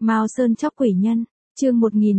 Mao Sơn chóc quỷ nhân, chương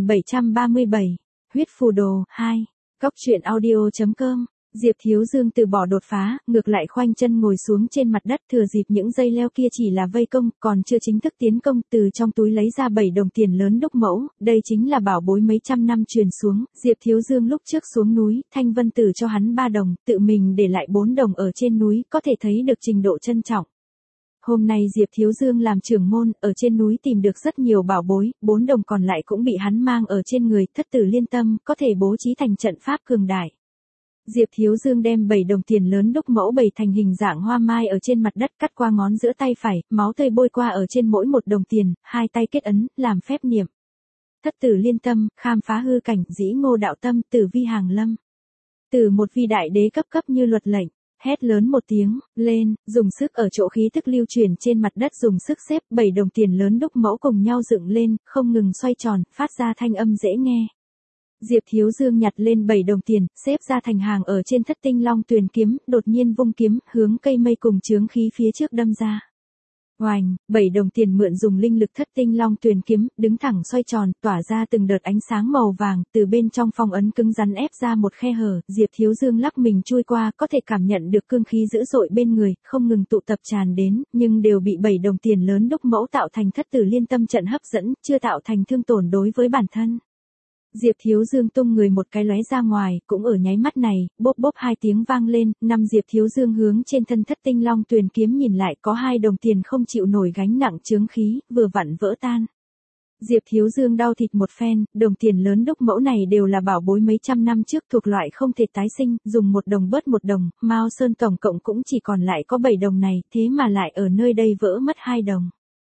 1737, huyết phù đồ, 2. Cóc truyện audio.com. Diệp Thiếu Dương từ bỏ đột phá, ngược lại khoanh chân ngồi xuống trên mặt đất, thừa dịp những dây leo kia chỉ là vây công, còn chưa chính thức tiến công, từ trong túi lấy ra 7 đồng tiền lớn đúc mẫu, đây chính là bảo bối mấy trăm năm truyền xuống. Diệp Thiếu Dương lúc trước xuống núi, Thanh Vân Tử cho hắn 3 đồng, tự mình để lại 4 đồng ở trên núi, có thể thấy được trình độ trân trọng. Hôm nay Diệp Thiếu Dương làm trưởng môn, ở trên núi tìm được rất nhiều bảo bối, 4 đồng còn lại cũng bị hắn mang ở trên người, thất tử liên tâm, có thể bố trí thành trận pháp cường đại. Diệp Thiếu Dương đem 7 đồng tiền lớn đúc mẫu bày thành hình dạng hoa mai ở trên mặt đất, cắt qua ngón giữa tay phải, máu tươi bôi qua ở trên mỗi một đồng tiền, hai tay kết ấn, làm phép niệm. Thất tử liên tâm, khám phá hư cảnh, dĩ ngô đạo tâm, tử vi hàng lâm. Từ một vi đại đế cấp như luật lệnh. Hét lớn một tiếng, lên, dùng sức ở chỗ khí tức lưu truyền trên mặt đất, dùng sức xếp 7 đồng tiền lớn đúc mẫu cùng nhau dựng lên, không ngừng xoay tròn, phát ra thanh âm dễ nghe. Diệp Thiếu Dương nhặt lên 7 đồng tiền, xếp ra thành hàng ở trên thất tinh long tuyền kiếm, đột nhiên vung kiếm, hướng cây mây cùng chướng khí phía trước đâm ra. Oành, 7 đồng tiền mượn dùng linh lực thất tinh long tuyền kiếm, đứng thẳng xoay tròn, tỏa ra từng đợt ánh sáng màu vàng, từ bên trong phong ấn cứng rắn ép ra một khe hở, Diệp Thiếu Dương lắc mình chui qua, có thể cảm nhận được cương khí dữ dội bên người, không ngừng tụ tập tràn đến, nhưng đều bị 7 đồng tiền lớn đúc mẫu tạo thành thất tử liên tâm trận hấp dẫn, chưa tạo thành thương tổn đối với bản thân. Diệp Thiếu Dương tung người một cái lóe ra ngoài, cũng ở nháy mắt này, bốp bốp 2 tiếng vang lên, Diệp Thiếu Dương hướng trên thân thất tinh long tuyền kiếm nhìn lại, có 2 đồng tiền không chịu nổi gánh nặng chướng khí, vừa vặn vỡ tan. Diệp Thiếu Dương đau thịt một phen, đồng tiền lớn đúc mẫu này đều là bảo bối mấy trăm năm trước, thuộc loại không thể tái sinh, dùng 1 đồng bớt 1 đồng, Mao Sơn tổng cộng cũng chỉ còn lại có 7 đồng này, thế mà lại ở nơi đây vỡ mất 2 đồng.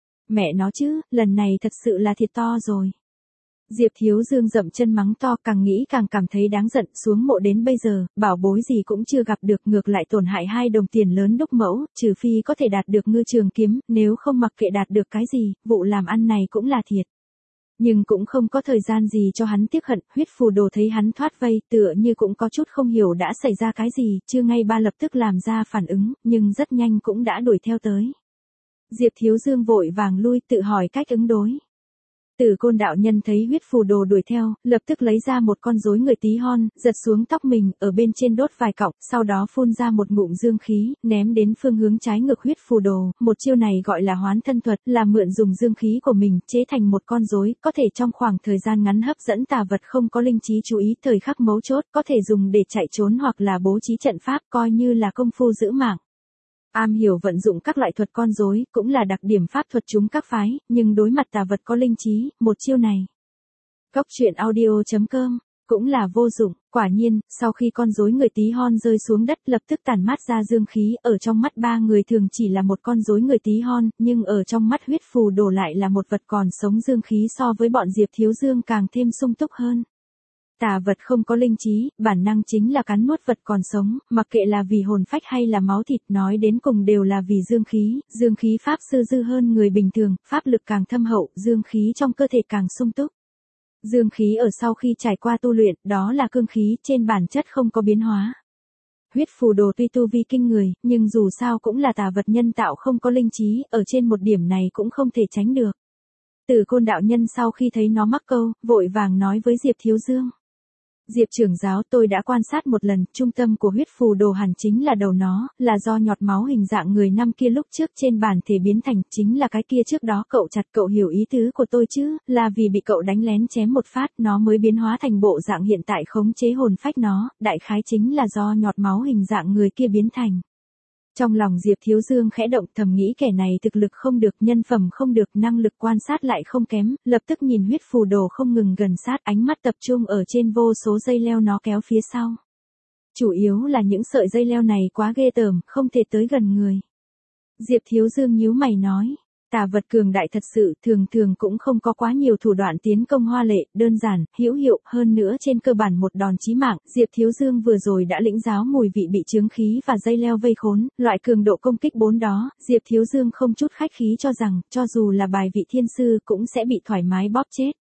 Mẹ nó chứ, lần này thật sự là thiệt to rồi. Diệp Thiếu Dương dậm chân mắng to, càng nghĩ càng cảm thấy đáng giận, xuống mộ đến bây giờ, bảo bối gì cũng chưa gặp được, ngược lại tổn hại 2 đồng tiền lớn đúc mẫu, trừ phi có thể đạt được ngư trường kiếm, nếu không mặc kệ đạt được cái gì, vụ làm ăn này cũng là thiệt. Nhưng cũng không có thời gian gì cho hắn tiếc hận, huyết phù đồ thấy hắn thoát vây, tựa như cũng có chút không hiểu đã xảy ra cái gì, chưa ngay ba lập tức làm ra phản ứng, nhưng rất nhanh cũng đã đuổi theo tới. Diệp Thiếu Dương vội vàng lui, tự hỏi cách ứng đối. Tử Côn đạo nhân thấy huyết phù đồ đuổi theo, lập tức lấy ra một con rối người tí hon, giật xuống tóc mình, ở bên trên đốt vài cọng, sau đó phun ra một ngụm dương khí, ném đến phương hướng trái ngược huyết phù đồ, một chiêu này gọi là hoán thân thuật, là mượn dùng dương khí của mình, chế thành một con rối, có thể trong khoảng thời gian ngắn hấp dẫn tà vật không có linh trí chú ý, thời khắc mấu chốt, có thể dùng để chạy trốn hoặc là bố trí trận pháp, coi như là công phu giữ mạng. Am hiểu vận dụng các loại thuật con rối, cũng là đặc điểm pháp thuật chúng các phái, nhưng đối mặt tà vật có linh trí, một chiêu này. Cóc truyện audio.com, cũng là vô dụng, quả nhiên, sau khi con rối người tí hon rơi xuống đất lập tức tản mát ra dương khí, ở trong mắt ba người thường chỉ là một con rối người tí hon, nhưng ở trong mắt huyết phù đồ lại là một vật còn sống, dương khí so với bọn Diệp Thiếu Dương càng thêm sung túc hơn. Tà vật không có linh trí, bản năng chính là cắn nuốt vật còn sống, mặc kệ là vì hồn phách hay là máu thịt, nói đến cùng đều là vì dương khí pháp sư dư hơn người bình thường, pháp lực càng thâm hậu, dương khí trong cơ thể càng sung túc. Dương khí ở sau khi trải qua tu luyện, đó là cương khí, trên bản chất không có biến hóa. Huyết phù đồ tuy tu vi kinh người, nhưng dù sao cũng là tà vật nhân tạo không có linh trí, ở trên một điểm này cũng không thể tránh được. Tử Côn đạo nhân sau khi thấy nó mắc câu, vội vàng nói với Diệp Thiếu Dương. Diệp trưởng giáo, tôi đã quan sát một lần, trung tâm của huyết phù đồ hẳn chính là đầu nó, là do nhọt máu hình dạng người năm kia lúc trước trên bản thể biến thành, chính là cái kia trước đó cậu chặt, cậu hiểu ý tứ của tôi chứ, là vì bị cậu đánh lén chém một phát, nó mới biến hóa thành bộ dạng hiện tại khống chế hồn phách nó, đại khái chính là do nhọt máu hình dạng người kia biến thành. Trong lòng Diệp Thiếu Dương khẽ động, thầm nghĩ kẻ này thực lực không được, nhân phẩm không được, năng lực quan sát lại không kém, lập tức nhìn huyết phù đồ không ngừng gần sát, ánh mắt tập trung ở trên vô số dây leo nó kéo phía sau. Chủ yếu là những sợi dây leo này quá ghê tởm, không thể tới gần người. Diệp Thiếu Dương nhíu mày nói, tà vật cường đại thật sự, thường cũng không có quá nhiều thủ đoạn tiến công hoa lệ, đơn giản, hữu hiệu, hơn nữa trên cơ bản một đòn chí mạng. Diệp Thiếu Dương vừa rồi đã lĩnh giáo mùi vị bị chướng khí và dây leo vây khốn, loại cường độ công kích 4 đó, Diệp Thiếu Dương không chút khách khí cho rằng, cho dù là bài vị thiên sư cũng sẽ bị thoải mái bóp chết.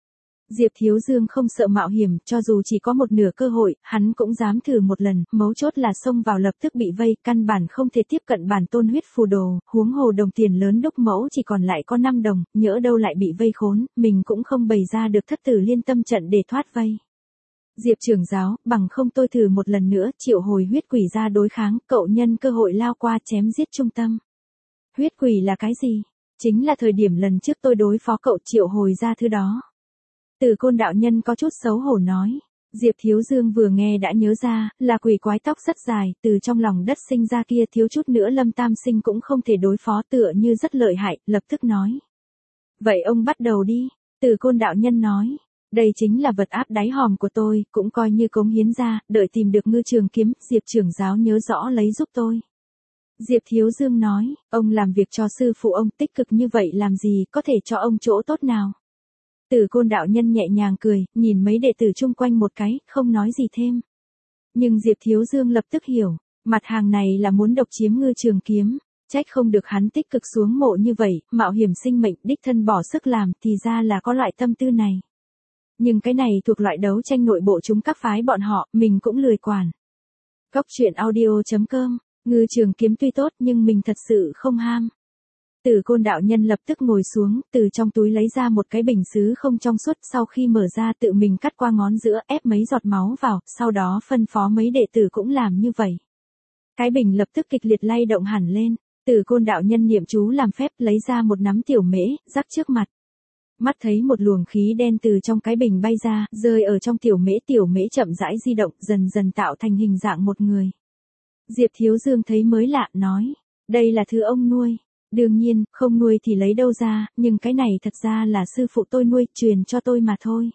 Diệp Thiếu Dương không sợ mạo hiểm, cho dù chỉ có một nửa cơ hội, hắn cũng dám thử một lần, mấu chốt là xông vào lập tức bị vây, căn bản không thể tiếp cận bản tôn huyết phù đồ, huống hồ đồng tiền lớn đúc mẫu chỉ còn lại có 5 đồng, nhỡ đâu lại bị vây khốn, mình cũng không bày ra được thất tử liên tâm trận để thoát vây. Diệp trưởng giáo, bằng không tôi thử một lần nữa, triệu hồi huyết quỷ ra đối kháng, cậu nhân cơ hội lao qua chém giết trung tâm. Huyết quỷ là cái gì? Chính là thời điểm lần trước tôi đối phó cậu triệu hồi ra thứ đó. Từ Côn đạo nhân có chút xấu hổ nói. Diệp Thiếu Dương vừa nghe đã nhớ ra, là quỷ quái tóc rất dài, từ trong lòng đất sinh ra kia thiếu chút nữa Lâm Tam Sinh cũng không thể đối phó, tựa như rất lợi hại, lập tức nói. Vậy ông bắt đầu đi, Từ Côn đạo nhân nói. Đây chính là vật áp đáy hòm của tôi, cũng coi như cống hiến ra, đợi tìm được ngư trường kiếm, Diệp trưởng giáo nhớ rõ lấy giúp tôi. Diệp Thiếu Dương nói, ông làm việc cho sư phụ ông tích cực như vậy làm gì có thể cho ông chỗ tốt nào. Từ Côn đạo nhân nhẹ nhàng cười, nhìn mấy đệ tử chung quanh một cái, không nói gì thêm. Nhưng Diệp Thiếu Dương lập tức hiểu, mặt hàng này là muốn độc chiếm ngư trường kiếm, trách không được hắn tích cực xuống mộ như vậy, mạo hiểm sinh mệnh, đích thân bỏ sức làm, thì ra là có loại tâm tư này. Nhưng cái này thuộc loại đấu tranh nội bộ chúng các phái bọn họ, mình cũng lười quản. Cóc truyện audio.com, ngư trường kiếm tuy tốt nhưng mình thật sự không ham. Từ Côn đạo nhân lập tức ngồi xuống, từ trong túi lấy ra một cái bình sứ không trong suốt, sau khi mở ra tự mình cắt qua ngón giữa, ép mấy giọt máu vào, sau đó phân phó mấy đệ tử cũng làm như vậy. Cái bình lập tức kịch liệt lay động hẳn lên, Từ Côn đạo nhân niệm chú làm phép lấy ra một nắm tiểu mễ, rắc trước mặt. Mắt thấy một luồng khí đen từ trong cái bình bay ra, rơi ở trong tiểu mễ chậm rãi di động, dần dần tạo thành hình dạng một người. Diệp Thiếu Dương thấy mới lạ, nói, đây là thứ ông nuôi. Đương nhiên, không nuôi thì lấy đâu ra, nhưng cái này thật ra là sư phụ tôi nuôi, truyền cho tôi mà thôi.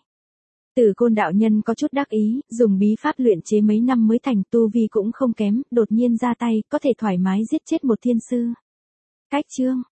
Từ Côn đạo nhân có chút đắc ý, dùng bí pháp luyện chế mấy năm mới thành, tu vi cũng không kém, đột nhiên ra tay, có thể thoải mái giết chết một thiên sư. Cách chương